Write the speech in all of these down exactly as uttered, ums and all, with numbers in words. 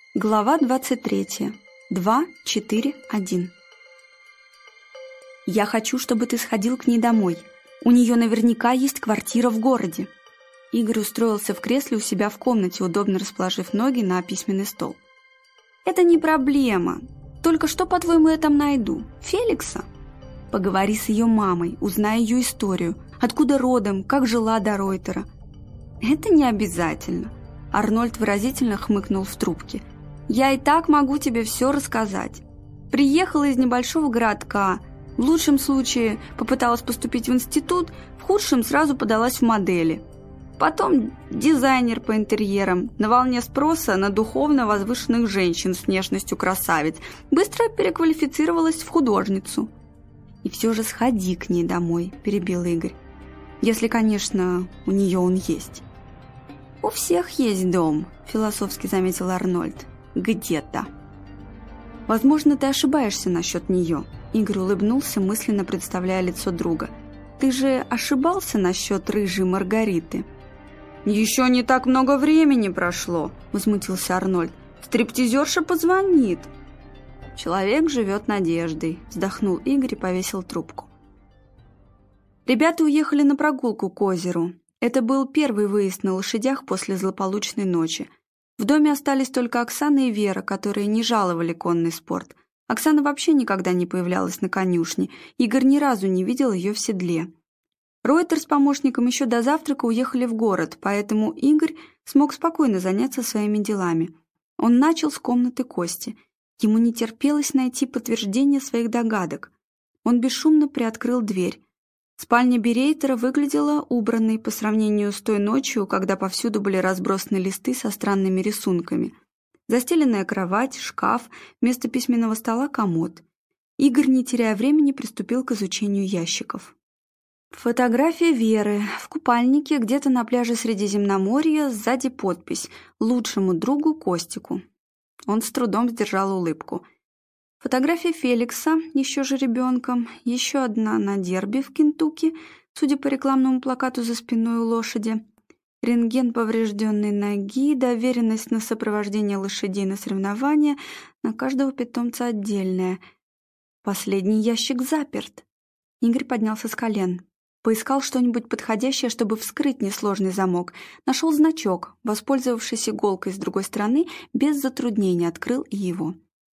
Глава двадцать третья. два, четыре, один. «Я хочу, чтобы ты сходил к ней домой. У нее наверняка есть квартира в городе». Игорь устроился в кресле у себя в комнате, удобно расположив ноги на письменный стол. «Это не проблема. Только что, по-твоему, я там найду? Феликса? Поговори с ее мамой, узнай ее историю. Откуда родом, как жила до Ройтера». «Это не обязательно». Арнольд выразительно хмыкнул в трубке. «Я и так могу тебе все рассказать. Приехала из небольшого городка. В лучшем случае попыталась поступить в институт, в худшем сразу подалась в модели. Потом дизайнер по интерьерам, на волне спроса на духовно возвышенных женщин с внешностью красавиц. Быстро переквалифицировалась в художницу». «И все же сходи к ней домой», – перебил Игорь. «Если, конечно, у нее он есть». «У всех есть дом», – философски заметил Арнольд. «Где-то». «Возможно, ты ошибаешься насчет нее», – Игорь улыбнулся, мысленно представляя лицо друга. «Ты же ошибался насчет рыжей Маргариты?» «Еще не так много времени прошло», – возмутился Арнольд. «Стриптизерша позвонит». «Человек живет надеждой», – вздохнул Игорь и повесил трубку. Ребята уехали на прогулку к озеру. Это был первый выезд на лошадях после злополучной ночи. В доме остались только Оксана и Вера, которые не жаловали конный спорт. Оксана вообще никогда не появлялась на конюшне. Игорь ни разу не видел ее в седле. Ройтер с помощником еще до завтрака уехали в город, поэтому Игорь смог спокойно заняться своими делами. Он начал с комнаты Кости. Ему не терпелось найти подтверждение своих догадок. Он бесшумно приоткрыл дверь. Спальня Берейтера выглядела убранной по сравнению с той ночью, когда повсюду были разбросаны листы со странными рисунками. Застеленная кровать, шкаф, вместо письменного стола комод. Игорь, не теряя времени, приступил к изучению ящиков. Фотография Веры в купальнике где-то на пляже Средиземноморья, сзади подпись «Лучшему другу Костику». Он с трудом сдержал улыбку. Фотография Феликса, еще же ребенком, еще одна на дерби в Кентукки, судя по рекламному плакату за спиной у лошади. Рентген поврежденной ноги, доверенность на сопровождение лошадей на соревнования, на каждого питомца отдельная. Последний ящик заперт. Игорь поднялся с колен. Поискал что-нибудь подходящее, чтобы вскрыть несложный замок. Нашел значок, воспользовавшись иголкой с другой стороны, без затруднения открыл и его.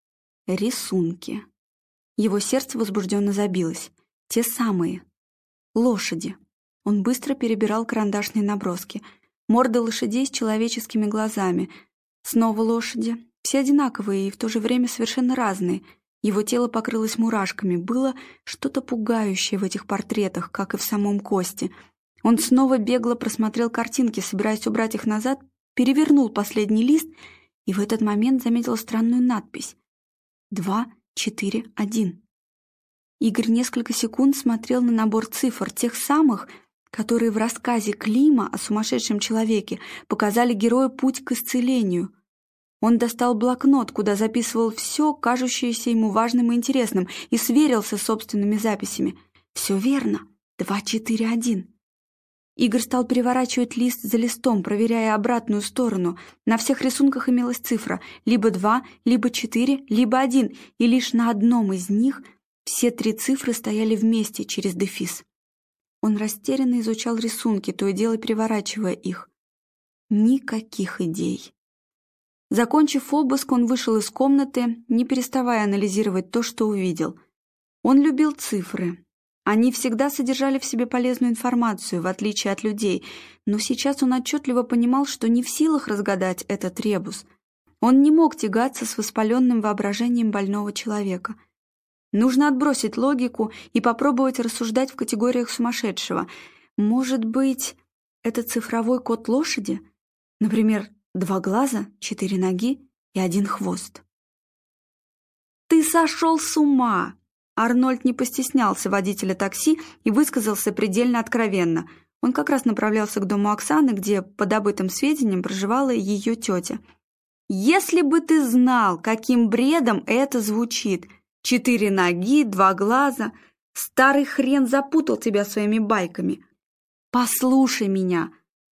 Рисунки. Его сердце возбужденно забилось. Те самые. Лошади. Он быстро перебирал карандашные наброски. Морды лошадей с человеческими глазами. Снова лошади. Все одинаковые и в то же время совершенно разные. Его тело покрылось мурашками. Было что-то пугающее в этих портретах, как и в самом Косте. Он снова бегло просмотрел картинки, собираясь убрать их назад, перевернул последний лист и в этот момент заметил странную надпись. Два, четыре, один. Игорь несколько секунд смотрел на набор цифр, тех самых, которые в рассказе Клима о сумасшедшем человеке показали герою путь к исцелению. Он достал блокнот, куда записывал все, кажущееся ему важным и интересным, и сверился с собственными записями. Все верно. Два, четыре, один. Игорь стал переворачивать лист за листом, проверяя обратную сторону. На всех рисунках имелась цифра либо два, либо четыре, либо один, и лишь на одном из них все три цифры стояли вместе через дефис. Он растерянно изучал рисунки, то и дело переворачивая их. Никаких идей. Закончив обыск, он вышел из комнаты, не переставая анализировать то, что увидел. Он любил цифры. Они всегда содержали в себе полезную информацию, в отличие от людей, но сейчас он отчетливо понимал, что не в силах разгадать этот ребус. Он не мог тягаться с воспаленным воображением больного человека. Нужно отбросить логику и попробовать рассуждать в категориях сумасшедшего. Может быть, это цифровой код лошади? Например, два глаза, четыре ноги и один хвост. «Ты сошел с ума!» Арнольд не постеснялся водителя такси и высказался предельно откровенно. Он как раз направлялся к дому Оксаны, где, по добытым сведениям, проживала ее тетя. «Если бы ты знал, каким бредом это звучит! Четыре ноги, два глаза! Старый хрен запутал тебя своими байками! Послушай меня!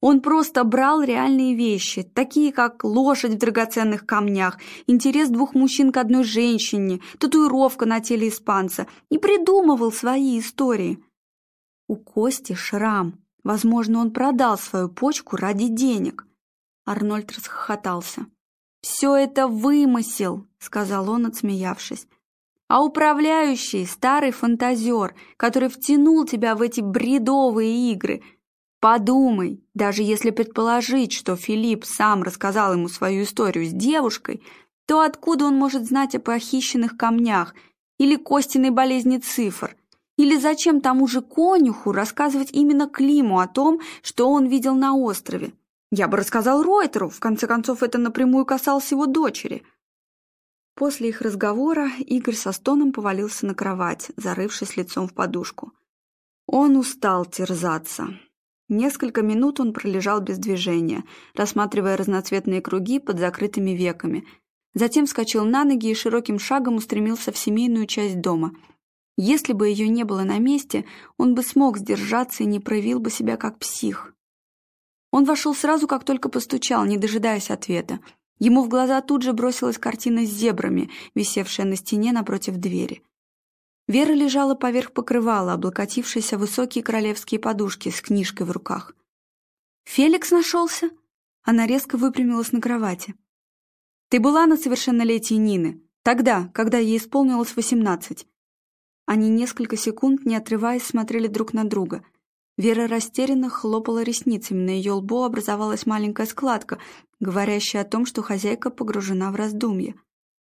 Он просто брал реальные вещи, такие как лошадь в драгоценных камнях, интерес двух мужчин к одной женщине, татуировка на теле испанца, и придумывал свои истории. У Кости шрам. Возможно, он продал свою почку ради денег. Арнольд расхохотался. «Все это вымысел», — сказал он, отсмеявшись. «А управляющий — старый фантазер, который втянул тебя в эти бредовые игры. Подумай, даже если предположить, что Филипп сам рассказал ему свою историю с девушкой, то откуда он может знать о похищенных камнях или Костиной болезни цифр? Или зачем тому же конюху рассказывать именно Климу о том, что он видел на острове? Я бы рассказал Ройтеру, в конце концов, это напрямую касалось его дочери». После их разговора Игорь со стоном повалился на кровать, зарывшись лицом в подушку. Он устал терзаться. Несколько минут он пролежал без движения, рассматривая разноцветные круги под закрытыми веками. Затем вскочил на ноги и широким шагом устремился в семейную часть дома. Если бы ее не было на месте, он бы смог сдержаться и не проявил бы себя как псих. Он вошел сразу, как только постучал, не дожидаясь ответа. Ему в глаза тут же бросилась картина с зебрами, висевшая на стене напротив двери. Вера лежала поверх покрывала, облокотившись о высокие королевские подушки с книжкой в руках. «Феликс нашелся?» Она резко выпрямилась на кровати. «Ты была на совершеннолетии Нины? Тогда, когда ей исполнилось восемнадцать?» Они несколько секунд, не отрываясь, смотрели друг на друга. Вера растерянно хлопала ресницами, на ее лбу образовалась маленькая складка, говорящая о том, что хозяйка погружена в раздумье.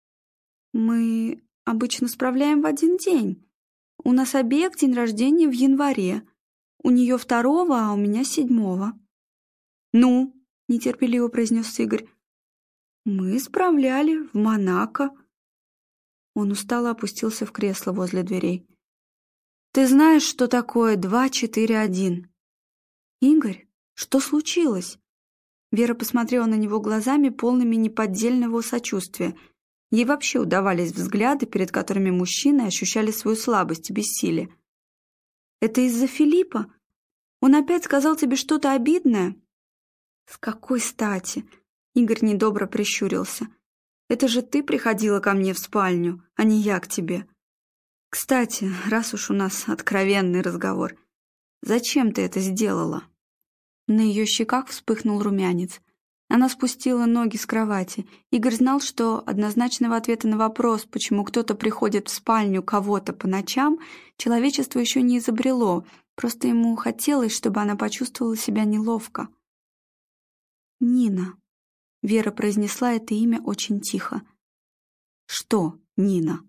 «Мы обычно справляем в один день. У нас обеих день рождения в январе. У нее второго, а у меня седьмого». «Ну?» — нетерпеливо произнес Игорь. «Мы справляли в Монако». Он устало опустился в кресло возле дверей. «Ты знаешь, что такое два четыре один?» «Игорь, что случилось?» Вера посмотрела на него глазами, полными неподдельного сочувствия. Ей вообще удавались взгляды, перед которыми мужчины ощущали свою слабость и бессилие. «Это из-за Филиппа? Он опять сказал тебе что-то обидное?» «С какой стати?» Игорь недобро прищурился. «Это же ты приходила ко мне в спальню, а не я к тебе. Кстати, раз уж у нас откровенный разговор, зачем ты это сделала?» На ее щеках вспыхнул румянец. Она спустила ноги с кровати. Игорь знал, что однозначного ответа на вопрос, почему кто-то приходит в спальню кого-то по ночам, человечество еще не изобрело, просто ему хотелось, чтобы она почувствовала себя неловко. «Нина». Вера произнесла это имя очень тихо. «Что, Нина?»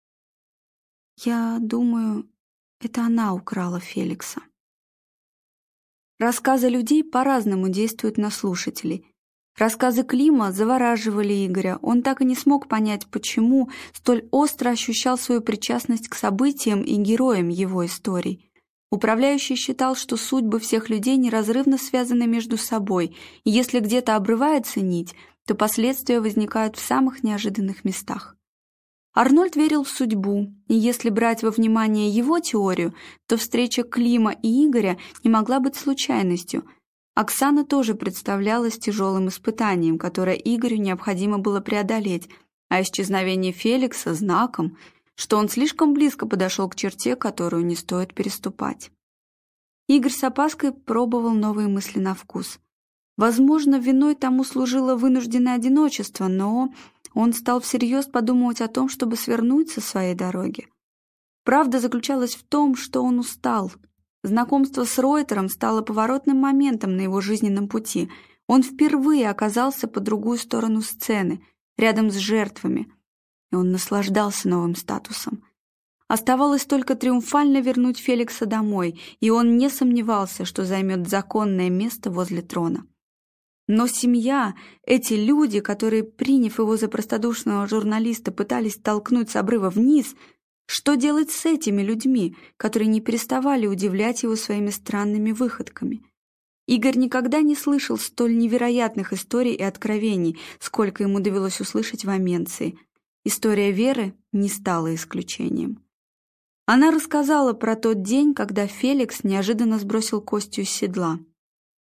«Я думаю, это она украла Феликса». Рассказы людей по-разному действуют на слушателей. Рассказы Клима завораживали Игоря. Он так и не смог понять, почему столь остро ощущал свою причастность к событиям и героям его историй. Управляющий считал, что судьбы всех людей неразрывно связаны между собой, и если где-то обрывается нить, то последствия возникают в самых неожиданных местах. Арнольд верил в судьбу, и если брать во внимание его теорию, то встреча Клима и Игоря не могла быть случайностью. Оксана тоже представлялась тяжелым испытанием, которое Игорю необходимо было преодолеть, а исчезновение Феликса — знаком, что он слишком близко подошел к черте, которую не стоит переступать. Игорь с опаской пробовал новые мысли на вкус. Возможно, виной тому служило вынужденное одиночество, но он стал всерьез подумывать о том, чтобы свернуть со своей дороги. Правда заключалась в том, что он устал. Знакомство с Ройтером стало поворотным моментом на его жизненном пути. Он впервые оказался по другую сторону сцены, рядом с жертвами, и он наслаждался новым статусом. Оставалось только триумфально вернуть Феликса домой, и он не сомневался, что займет законное место возле трона. Но семья, эти люди, которые, приняв его за простодушного журналиста, пытались толкнуть с обрыва вниз, что делать с этими людьми, которые не переставали удивлять его своими странными выходками? Игорь никогда не слышал столь невероятных историй и откровений, сколько ему довелось услышать в Аменции. История Веры не стала исключением. Она рассказала про тот день, когда Феликс неожиданно сбросил Костю с седла.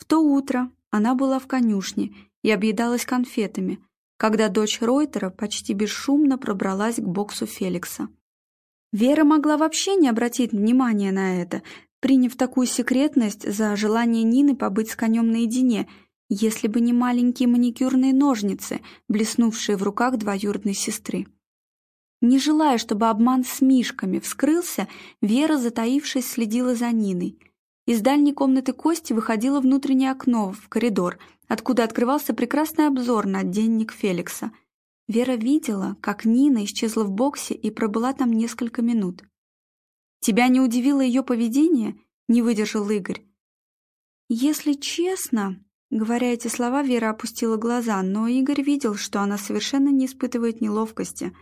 В то утро она была в конюшне и объедалась конфетами, когда дочь Ройтера почти бесшумно пробралась к боксу Феликса. Вера могла вообще не обратить внимания на это, приняв такую секретность за желание Нины побыть с конем наедине, если бы не маленькие маникюрные ножницы, блеснувшие в руках двоюродной сестры. Не желая, чтобы обман с мишками вскрылся, Вера, затаившись, следила за Ниной. Из дальней комнаты Кости выходило внутреннее окно в коридор, откуда открывался прекрасный обзор на денник Феликса. Вера видела, как Нина исчезла в боксе и пробыла там несколько минут. «Тебя не удивило ее поведение?» — не выдержал Игорь. «Если честно...» Говоря эти слова, Вера опустила глаза, но Игорь видел, что она совершенно не испытывает неловкости.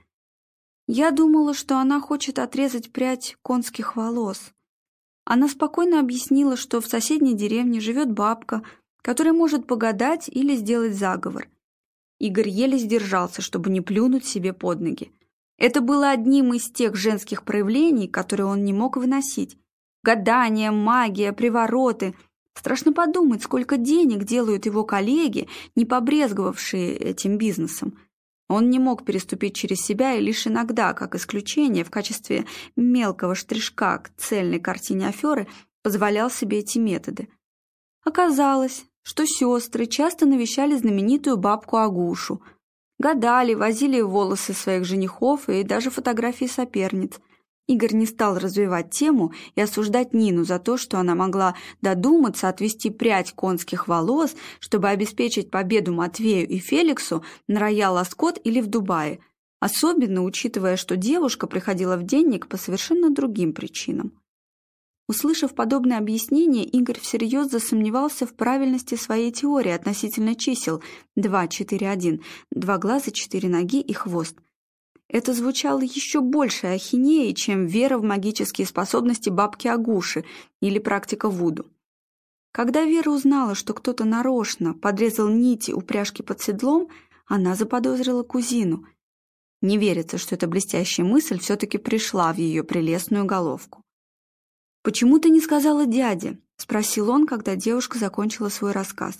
«Я думала, что она хочет отрезать прядь конских волос». Она спокойно объяснила, что в соседней деревне живет бабка, которая может погадать или сделать заговор. Игорь еле сдержался, чтобы не плюнуть себе под ноги. Это было одним из тех женских проявлений, которые он не мог выносить. Гадание, магия, привороты. Страшно подумать, сколько денег делают его коллеги, не побрезговавшие этим бизнесом. Он не мог переступить через себя и лишь иногда, как исключение, в качестве мелкого штришка к цельной картине аферы, позволял себе эти методы. Оказалось, что сестры часто навещали знаменитую бабку Агушу, гадали, возили волосы своих женихов и даже фотографии соперниц. Игорь не стал развивать тему и осуждать Нину за то, что она могла додуматься отвести прядь конских волос, чтобы обеспечить победу Матвею и Феликсу на Роял Аскот или в Дубае, особенно учитывая, что девушка приходила в денник по совершенно другим причинам. Услышав подобное объяснение, Игорь всерьез засомневался в правильности своей теории относительно чисел два, четыре, один, два глаза, четыре ноги и хвост. Это звучало еще большей ахинеей, чем вера в магические способности бабки Агуши или практика вуду. Когда Вера узнала, что кто-то нарочно подрезал нити упряжки под седлом, она заподозрила кузину. Не верится, что эта блестящая мысль все-таки пришла в ее прелестную головку. «Почему ты не сказала дяде?» — спросил он, когда девушка закончила свой рассказ.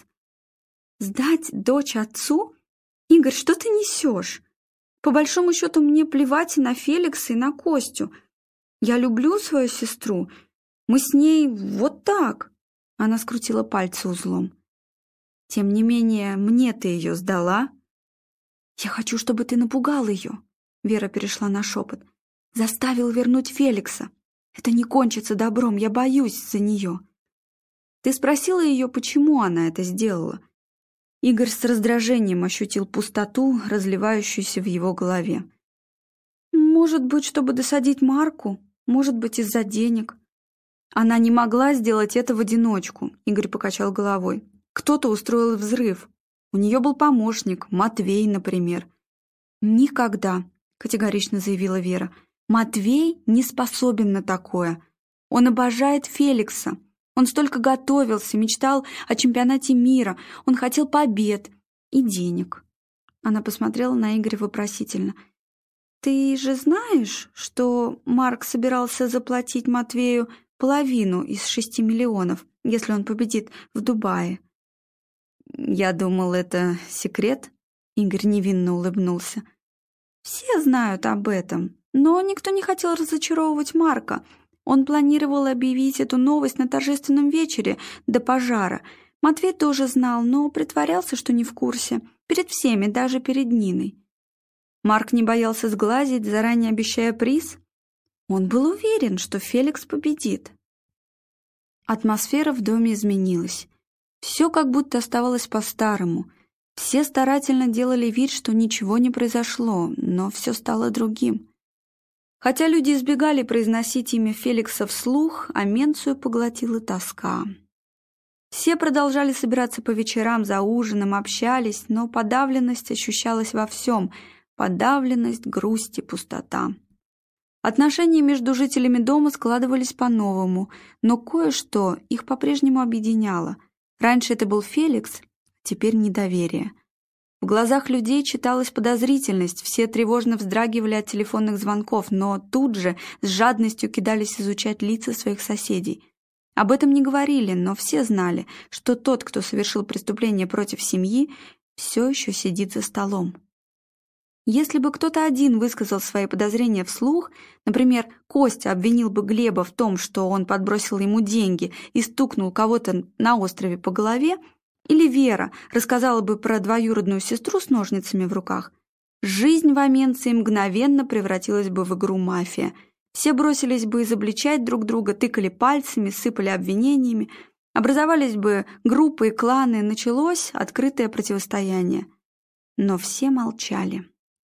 «Сдать дочь отцу? Игорь, что ты несешь? По большому счету мне плевать и на Феликса, и на Костю. Я люблю свою сестру. Мы с ней вот так». Она скрутила пальцы узлом. «Тем не менее, мне ты ее сдала?» «Я хочу, чтобы ты напугал ее», — Вера перешла на шепот. «Заставил вернуть Феликса. Это не кончится добром, я боюсь за нее». «Ты спросила ее, почему она это сделала?» Игорь с раздражением ощутил пустоту, разливающуюся в его голове. «Может быть, чтобы досадить Марку, может быть, из-за денег». «Она не могла сделать это в одиночку», — Игорь покачал головой. «Кто-то устроил взрыв. У нее был помощник, Матвей, например». «Никогда», — категорично заявила Вера. «Матвей не способен на такое. Он обожает Феликса. Он столько готовился, мечтал о чемпионате мира. Он хотел побед и денег». Она посмотрела на Игоря вопросительно. «Ты же знаешь, что Марк собирался заплатить Матвею половину из шести миллионов, если он победит в Дубае?» «Я думал, это секрет», — Игорь невинно улыбнулся. «Все знают об этом, но никто не хотел разочаровывать Марка. Он планировал объявить эту новость на торжественном вечере до пожара. Матвей тоже знал, но притворялся, что не в курсе. Перед всеми, даже перед Ниной». Марк не боялся сглазить, заранее обещая приз. Он был уверен, что Феликс победит. Атмосфера в доме изменилась. Все как будто оставалось по-старому. Все старательно делали вид, что ничего не произошло, но все стало другим. Хотя люди избегали произносить имя Феликса вслух, а Менцию поглотила тоска. Все продолжали собираться по вечерам за ужином, общались, но подавленность ощущалась во всем. Подавленность, грусть и пустота. Отношения между жителями дома складывались по-новому, но кое-что их по-прежнему объединяло. Раньше это был Феликс, теперь недоверие. В глазах людей читалась подозрительность, все тревожно вздрагивали от телефонных звонков, но тут же с жадностью кидались изучать лица своих соседей. Об этом не говорили, но все знали, что тот, кто совершил преступление против семьи, все еще сидит за столом. Если бы кто-то один высказал свои подозрения вслух, например, Костя обвинил бы Глеба в том, что он подбросил ему деньги и стукнул кого-то на острове по голове, или Вера рассказала бы про двоюродную сестру с ножницами в руках, жизнь в Аменции мгновенно превратилась бы в игру «Мафия». Все бросились бы изобличать друг друга, тыкали пальцами, сыпали обвинениями, образовались бы группы и кланы, началось открытое противостояние. Но все молчали.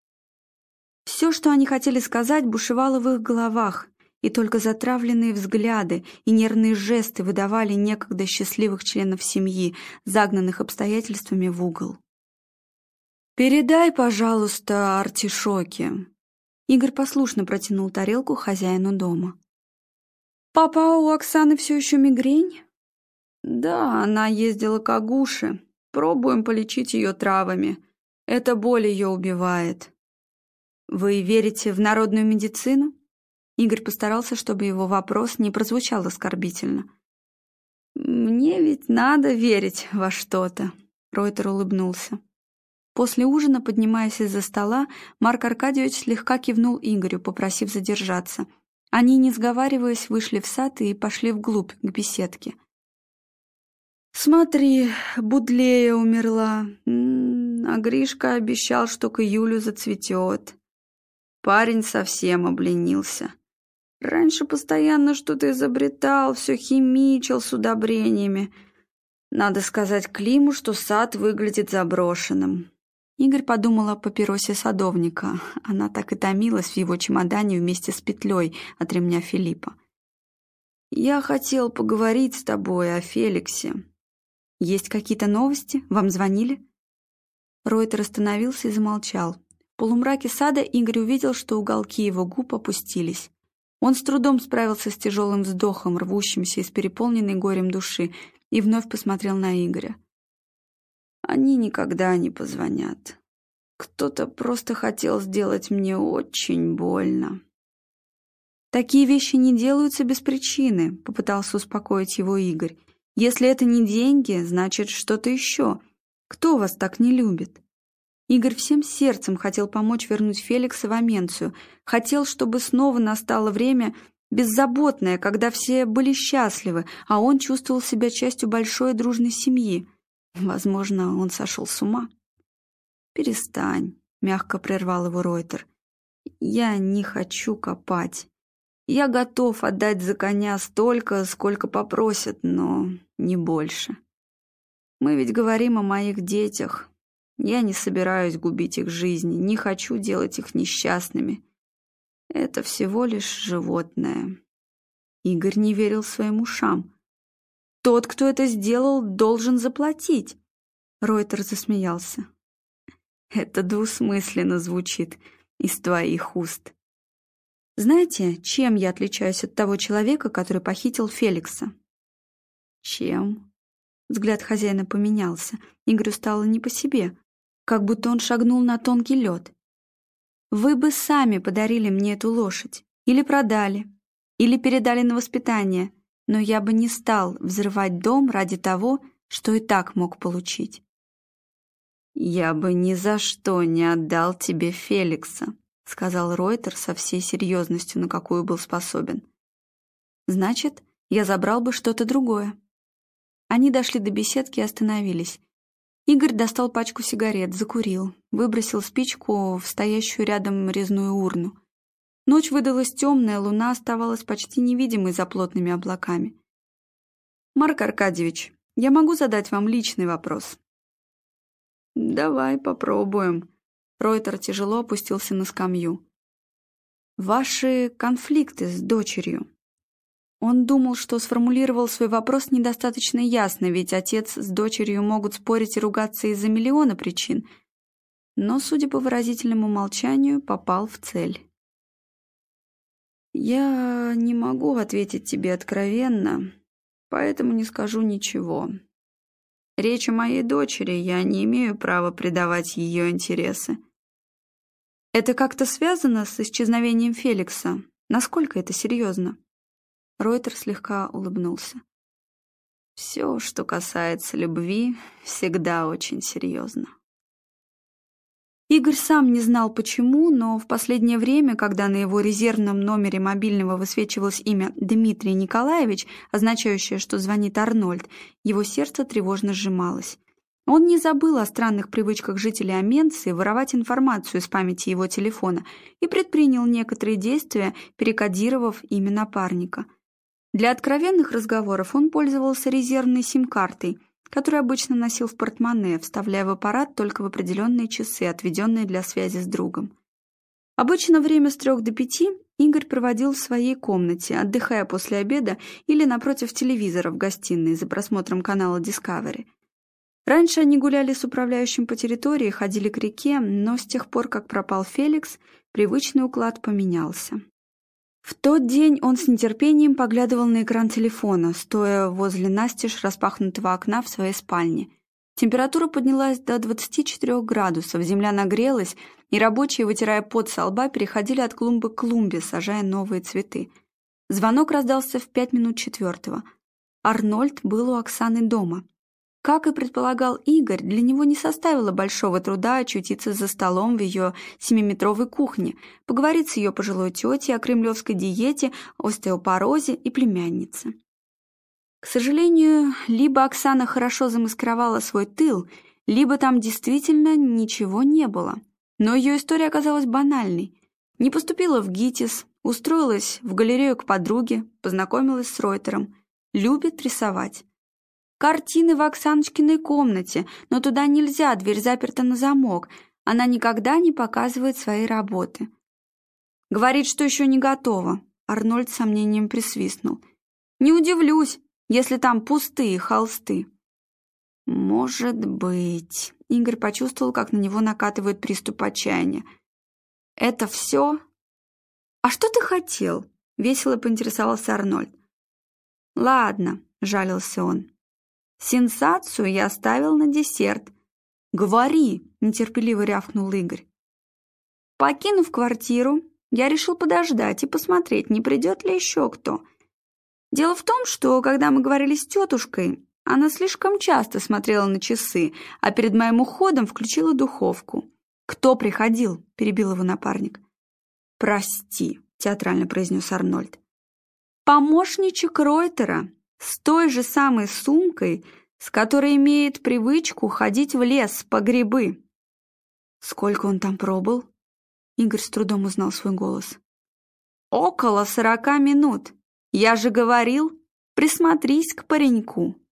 Все, что они хотели сказать, бушевало в их головах, и только затравленные взгляды и нервные жесты выдавали некогда счастливых членов семьи, загнанных обстоятельствами в угол. «Передай, пожалуйста, артишоки». Игорь послушно протянул тарелку хозяину дома. «Папа, у Оксаны все еще мигрень?» «Да, она ездила к Агуше. Пробуем полечить ее травами. Эта боль ее убивает». «Вы верите в народную медицину?» Игорь постарался, чтобы его вопрос не прозвучал оскорбительно. «Мне ведь надо верить во что-то», — Ройтер улыбнулся. После ужина, поднимаясь из-за стола, Марк Аркадьевич слегка кивнул Игорю, попросив задержаться. Они, не сговариваясь, вышли в сад и пошли вглубь, к беседке. «Смотри, Будлея умерла, а Гришка обещал, что к июлю зацветет. Парень совсем обленился. Раньше постоянно что-то изобретал, все химичил с удобрениями. Надо сказать Климу, что сад выглядит заброшенным». Игорь подумал о папиросе садовника. Она так и томилась в его чемодане вместе с петлей от ремня Филиппа. «Я хотел поговорить с тобой о Феликсе. Есть какие-то новости? Вам звонили?» Ройтер остановился и замолчал. В полумраке сада Игорь увидел, что уголки его губ опустились. Он с трудом справился с тяжелым вздохом, рвущимся из переполненной горем души, и вновь посмотрел на Игоря. «Они никогда не позвонят. Кто-то просто хотел сделать мне очень больно». «Такие вещи не делаются без причины», — попытался успокоить его Игорь. «Если это не деньги, значит, что-то еще. Кто вас так не любит?» Игорь всем сердцем хотел помочь вернуть Феликса в Аменцию, хотел, чтобы снова настало время беззаботное, когда все были счастливы, а он чувствовал себя частью большой дружной семьи. Возможно, он сошел с ума. «Перестань», — мягко прервал его Ройтер. «Я не хочу копать. Я готов отдать за коня столько, сколько попросят, но не больше. Мы ведь говорим о моих детях. Я не собираюсь губить их жизни, не хочу делать их несчастными. Это всего лишь животное». Игорь не верил своим ушам. «Тот, кто это сделал, должен заплатить!» Ройтер засмеялся. «Это двусмысленно звучит из твоих уст. Знаете, чем я отличаюсь от того человека, который похитил Феликса?» «Чем?» Взгляд хозяина поменялся. Игорю стало не по себе, как будто он шагнул на тонкий лед. «Вы бы сами подарили мне эту лошадь, или продали, или передали на воспитание, но я бы не стал взрывать дом ради того, что и так мог получить». «Я бы ни за что не отдал тебе Феликса», — сказал Ройтер со всей серьезностью, на какую был способен. «Значит, я забрал бы что-то другое». Они дошли до беседки и остановились. Игорь достал пачку сигарет, закурил, выбросил спичку в стоящую рядом резную урну. Ночь выдалась темная, луна оставалась почти невидимой за плотными облаками. «Марк Аркадьевич, я могу задать вам личный вопрос?» «Давай попробуем». Ройтер тяжело опустился на скамью. «Ваши конфликты с дочерью». Он думал, что сформулировал свой вопрос недостаточно ясно, ведь отец с дочерью могут спорить и ругаться из-за миллиона причин, но, судя по выразительному молчанию, попал в цель. «Я не могу ответить тебе откровенно, поэтому не скажу ничего. Речь о моей дочери, я не имею права предавать ее интересы». «Это как-то связано с исчезновением Феликса? Насколько это серьезно?» Ройтер слегка улыбнулся. Все, что касается любви, всегда очень серьезно. Игорь сам не знал почему, но в последнее время, когда на его резервном номере мобильного высвечивалось имя Дмитрий Николаевич, означающее, что звонит Арнольд, его сердце тревожно сжималось. Он не забыл о странных привычках жителей Аменции воровать информацию из памяти его телефона и предпринял некоторые действия, перекодировав имя напарника. Для откровенных разговоров он пользовался резервной сим-картой, которую обычно носил в портмоне, вставляя в аппарат только в определенные часы, отведенные для связи с другом. Обычно время с трех до пяти Игорь проводил в своей комнате, отдыхая после обеда или напротив телевизора в гостиной за просмотром канала Discovery. Раньше они гуляли с управляющим по территории, ходили к реке, но с тех пор, как пропал Феликс, привычный уклад поменялся. В тот день он с нетерпением поглядывал на экран телефона, стоя возле настежь распахнутого окна в своей спальне. Температура поднялась до двадцати четырёх градусов, земля нагрелась, и рабочие, вытирая пот со лба, переходили от клумбы к клумбе, сажая новые цветы. Звонок раздался в пять минут четвертого. Арнольд был у Оксаны дома. Как и предполагал Игорь, для него не составило большого труда очутиться за столом в ее семиметровой кухне, поговорить с ее пожилой тетей о кремлевской диете, остеопорозе и племяннице. К сожалению, либо Оксана хорошо замаскировала свой тыл, либо там действительно ничего не было. Но ее история оказалась банальной. Не поступила в ГИТИС, устроилась в галерею к подруге, познакомилась с Ройтером. Любит рисовать. Картины в Оксаночкиной комнате, но туда нельзя, дверь заперта на замок. Она никогда не показывает свои работы. Говорит, что еще не готова. Арнольд с сомнением присвистнул. Не удивлюсь, если там пустые холсты. Может быть. Игорь почувствовал, как на него накатывает приступ отчаяния. Это все? А что ты хотел? Весело поинтересовался Арнольд. Ладно, жалился он. Сенсацию я оставил на десерт. «Говори!» — нетерпеливо рявкнул Игорь. Покинув квартиру, я решил подождать и посмотреть, не придет ли еще кто. Дело в том, что, когда мы говорили с тетушкой, она слишком часто смотрела на часы, а перед моим уходом включила духовку. «Кто приходил?» — перебил его напарник. «Прости», — театрально произнес Арнольд. «Помощничек Ройтера. С той же самой сумкой, с которой имеет привычку ходить в лес по грибы». «Сколько он там пробыл?» Игорь с трудом узнал свой голос. «Около сорока минут. Я же говорил, присмотрись к пареньку».